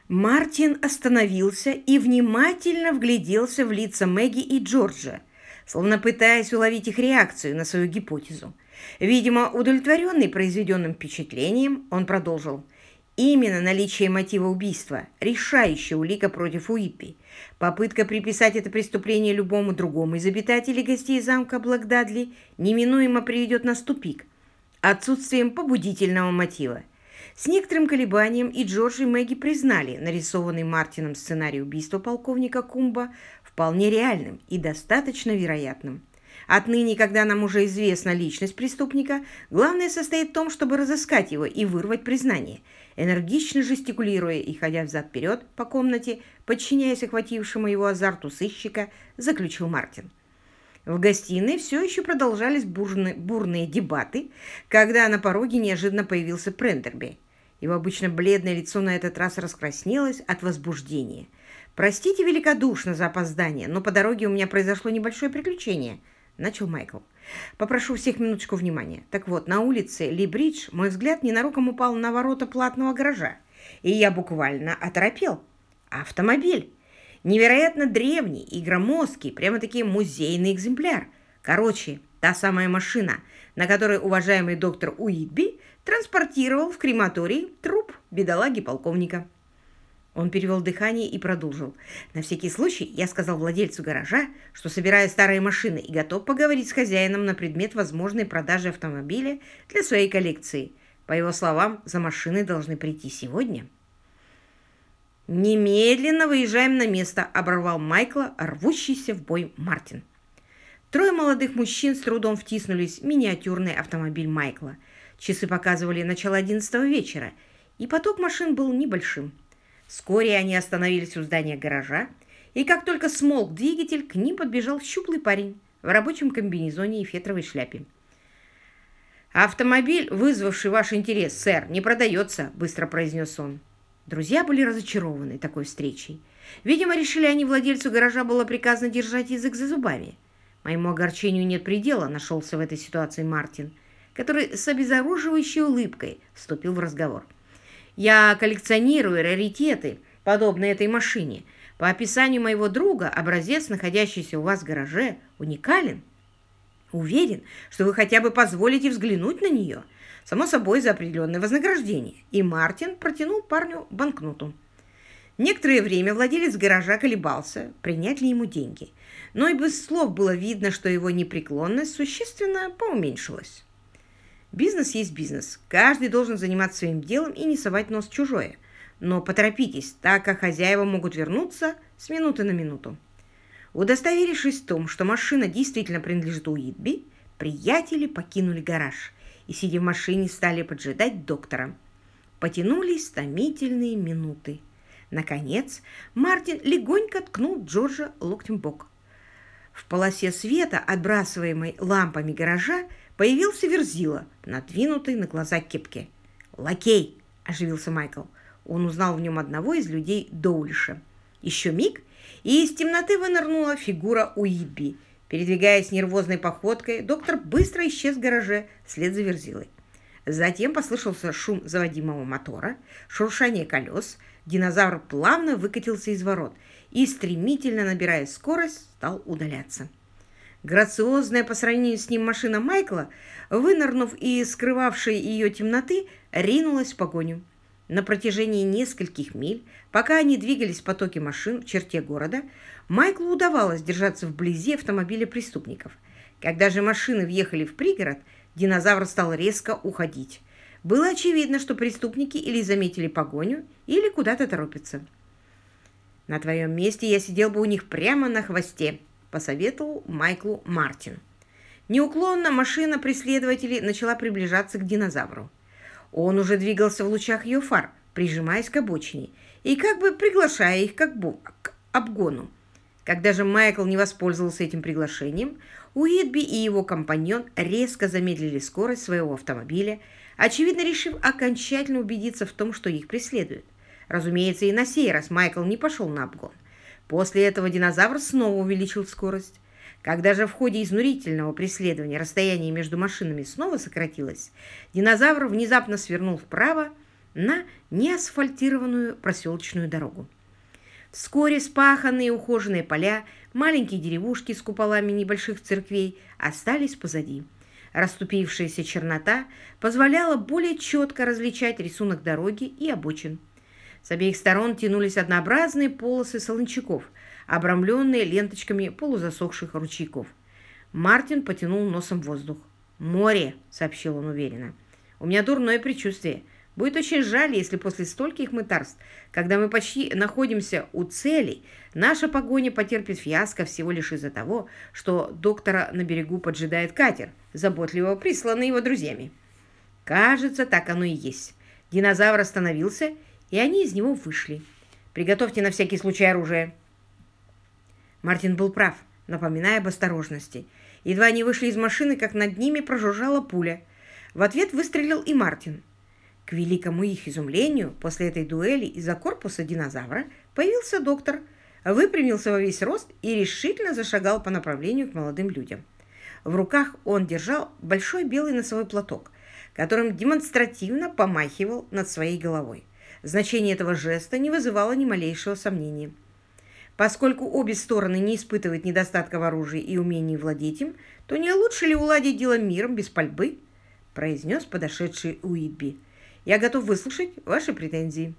Мартин остановился и внимательно вгляделся в лица Мэгги и Джорджа, словно пытаясь уловить их реакцию на свою гипотезу. Видимо, удовлетворенный произведенным впечатлением, он продолжил. Именно наличие мотива убийства – решающая улика против Уитби. Попытка приписать это преступление любому другому из обитателей гостей замка Блэк-Дадли неминуемо приведет нас в тупик отсутствием побудительного мотива. С некоторым колебанием и Джордж, и Мэгги признали нарисованный Мартином сценарий убийства полковника Кумба вполне реальным и достаточно вероятным. Отныне, когда нам уже известна личность преступника, главное состоит в том, чтобы разыскать его и вырвать признание. Энергично жестикулируя и ходя взад-вперед по комнате, подчиняясь охватившему его азарту сыщика, заключил Мартин. В гостиной все еще продолжались бурные дебаты, когда на пороге неожиданно появился Прендерби. Его обычно бледное лицо на этот раз раскраснелось от возбуждения. «Простите великодушно за опоздание, но по дороге у меня произошло небольшое приключение», — начал Майкл. «Попрошу всех минуточку внимания. Так вот, на улице Ли-Бридж мой взгляд ненароком упал на ворота платного гаража, и я буквально оторопел. Автомобиль! Невероятно древний и громоздкий, прямо-таки музейный экземпляр. Короче, та самая машина, на которой уважаемый доктор Уитби транспортировал в крематорий труп бедолаги-полковника». Он перевел дыхание и продолжил. «На всякий случай я сказал владельцу гаража, что собираю старые машины и готов поговорить с хозяином на предмет возможной продажи автомобиля для своей коллекции. По его словам, за машиной должны прийти сегодня». «Немедленно выезжаем на место», — оборвал Майкла рвущийся в бой Мартин. Трое молодых мужчин с трудом втиснулись в миниатюрный автомобиль Майкла. Часы показывали начало 11 вечера, и поток машин был небольшим. Вскоре они остановились у здания гаража, и как только смолк двигатель, к ним подбежал щуплый парень в рабочем комбинезоне и фетровой шляпе. «Автомобиль, вызвавший ваш интерес, сэр, не продается», — быстро произнес он. Друзья были разочарованы такой встречей. Видимо, решили они, владельцу гаража было приказано держать язык за зубами. «Моему огорчению нет предела», — нашелся в этой ситуации Мартин, который с обезоруживающей улыбкой вступил в разговор. «Я коллекционирую раритеты, подобные этой машине. По описанию моего друга, образец, находящийся у вас в гараже, уникален. Уверен, что вы хотя бы позволите взглянуть на нее. Само собой, за определенное вознаграждение». И Мартин протянул парню банкноту. Некоторое время владелец гаража колебался, принять ли ему деньги. Но и без слов было видно, что его непреклонность существенно поуменьшилась. Бизнес есть бизнес. Каждый должен заниматься своим делом и не совать нос в чужое. Но поторопитесь, так как хозяева могут вернуться с минуты на минуту. Удостоверившись в том, что машина действительно принадлежит Уитби, приятели покинули гараж и, сидя в машине, стали поджидать доктора. Потянулись томительные минуты. Наконец, Мартин легонько ткнул Джорджа локтем в бок. В полосе света, отбрасываемой лампами гаража, появился Верзила, надвинутый на глаза кепки. «Лакей!» – оживился Майкл. Он узнал в нем одного из людей Доулиша. Еще миг, и из темноты вынырнула фигура Уитби. Передвигаясь нервозной походкой, доктор быстро исчез в гараже вслед за Верзилой. Затем послышался шум заводимого мотора, шуршание колес. Динозавр плавно выкатился из ворот и, стремительно набирая скорость, стал удаляться. Грациозная по сравнению с ним машина Майкла, вынырнув из скрывавшей ее темноты, ринулась в погоню. На протяжении нескольких миль, пока они двигались в потоке машин в черте города, Майклу удавалось держаться вблизи автомобиля преступников. Когда же машины въехали в пригород, динозавр стал резко уходить. Было очевидно, что преступники или заметили погоню, или куда-то торопятся. «На твоем месте я сидел бы у них прямо на хвосте», — посоветовал Майклу Мартин. Неуклонно машина преследователей начала приближаться к динозавру. Он уже двигался в лучах ее фар, прижимаясь к обочине и как бы приглашая их к обгону. Когда же Майкл не воспользовался этим приглашением, Уитби и его компаньон резко замедлили скорость своего автомобиля, очевидно решив окончательно убедиться в том, что их преследуют. Разумеется, и на сей раз Майкл не пошел на обгон. После этого динозавр снова увеличил скорость. Когда же в ходе изнурительного преследования расстояние между машинами снова сократилось, динозавр внезапно свернул вправо на неасфальтированную проселочную дорогу. Вскоре вспаханные и ухоженные поля, маленькие деревушки с куполами небольших церквей остались позади. Расступившаяся чернота позволяла более четко различать рисунок дороги и обочин. С обеих сторон тянулись однообразные полосы солончаков, обрамленные ленточками полузасохших ручейков. Мартин потянул носом воздух. «Море!» — сообщил он уверенно. «У меня дурное предчувствие. Будет очень жаль, если после стольких мытарств, когда мы почти находимся у цели, наша погоня потерпит фиаско всего лишь из-за того, что доктора на берегу поджидает катер, заботливо присланный его друзьями». Кажется, так оно и есть. Динозавр остановился, и они из него вышли. «Приготовьте на всякий случай оружие». Мартин был прав, напоминая об осторожности. Едва они вышли из машины, как над ними прожужжала пуля. В ответ выстрелил и Мартин. К великому их изумлению, после этой дуэли из-за корпуса динозавра появился доктор, выпрямился во весь рост и решительно зашагал по направлению к молодым людям. В руках он держал большой белый носовой платок, которым демонстративно помахивал над своей головой. Значение этого жеста не вызывало ни малейшего сомнения. Поскольку обе стороны не испытывают недостатка в оружии и умении владеть им, то не лучше ли уладить дело миром без пальбы? Произнес подошедший Уитби. Я готов выслушать ваши претензии.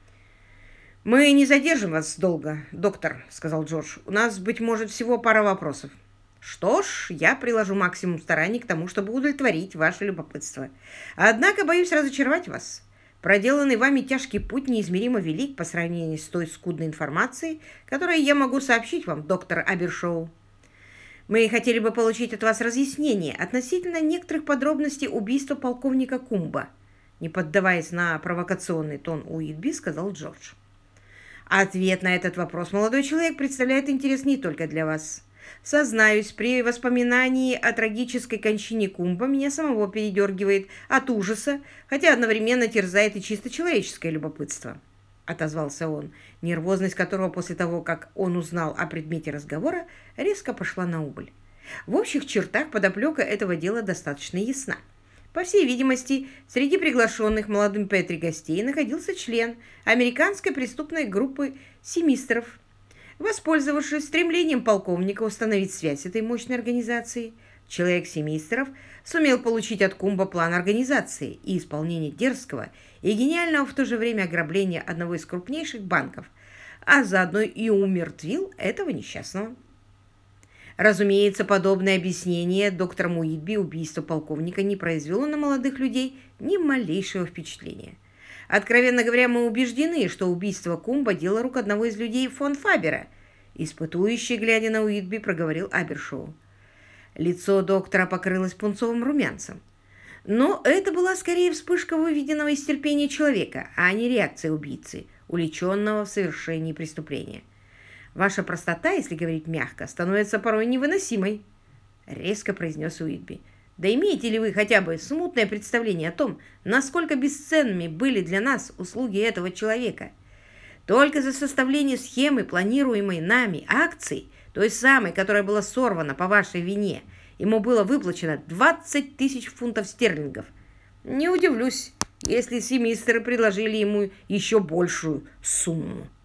«Мы не задержим вас долго, доктор», — сказал Джордж. «У нас, быть может, всего пара вопросов». «Что ж, я приложу максимум стараний к тому, чтобы удовлетворить ваше любопытство. Однако боюсь разочаровать вас. Проделанный вами тяжкий путь неизмеримо велик по сравнению с той скудной информацией, которую я могу сообщить вам, доктор Абершоу. Мы хотели бы получить от вас разъяснение относительно некоторых подробностей убийства полковника Кумба», не поддаваясь на провокационный тон Уитби, сказал Джордж. «Ответ на этот вопрос, молодой человек, представляет интерес не только для вас. Сознаюсь, при воспоминании о трагической кончине Кумба меня самого передергивает от ужаса, хотя одновременно терзает и чисто человеческое любопытство», — отозвался он, нервозность которого после того, как он узнал о предмете разговора, резко пошла на убыль. В общих чертах подоплека этого дела достаточно ясна. По всей видимости, среди приглашенных молодым Петри гостей находился член американской преступной группы семистеров. Воспользовавшись стремлением полковника установить связь этой мощной организации, человек семистеров сумел получить от Кумба план организации и исполнения дерзкого и гениального в то же время ограбления одного из крупнейших банков, а заодно и умертвил этого несчастного. Разумеется, подобное объяснение доктором Уитби убийства полковника не произвело на молодых людей ни малейшего впечатления. Откровенно говоря, мы убеждены, что убийство Кумба – дело рук одного из людей фон Фабера, испытующий, глядя на Уитби, проговорил Абершоу. Лицо доктора покрылось пунцовым румянцем. Но это была скорее вспышка выведенного из терпения человека, а не реакция убийцы, увлеченного в совершении преступления. «Ваша простота, если говорить мягко, становится порой невыносимой», — резко произнес Уитби. «Да имеете ли вы хотя бы смутное представление о том, насколько бесценными были для нас услуги этого человека? Только за составление схемы планируемой нами акций, той самой, которая была сорвана по вашей вине, ему было выплачено 20 тысяч фунтов стерлингов. Не удивлюсь, если семистеры предложили ему еще большую сумму».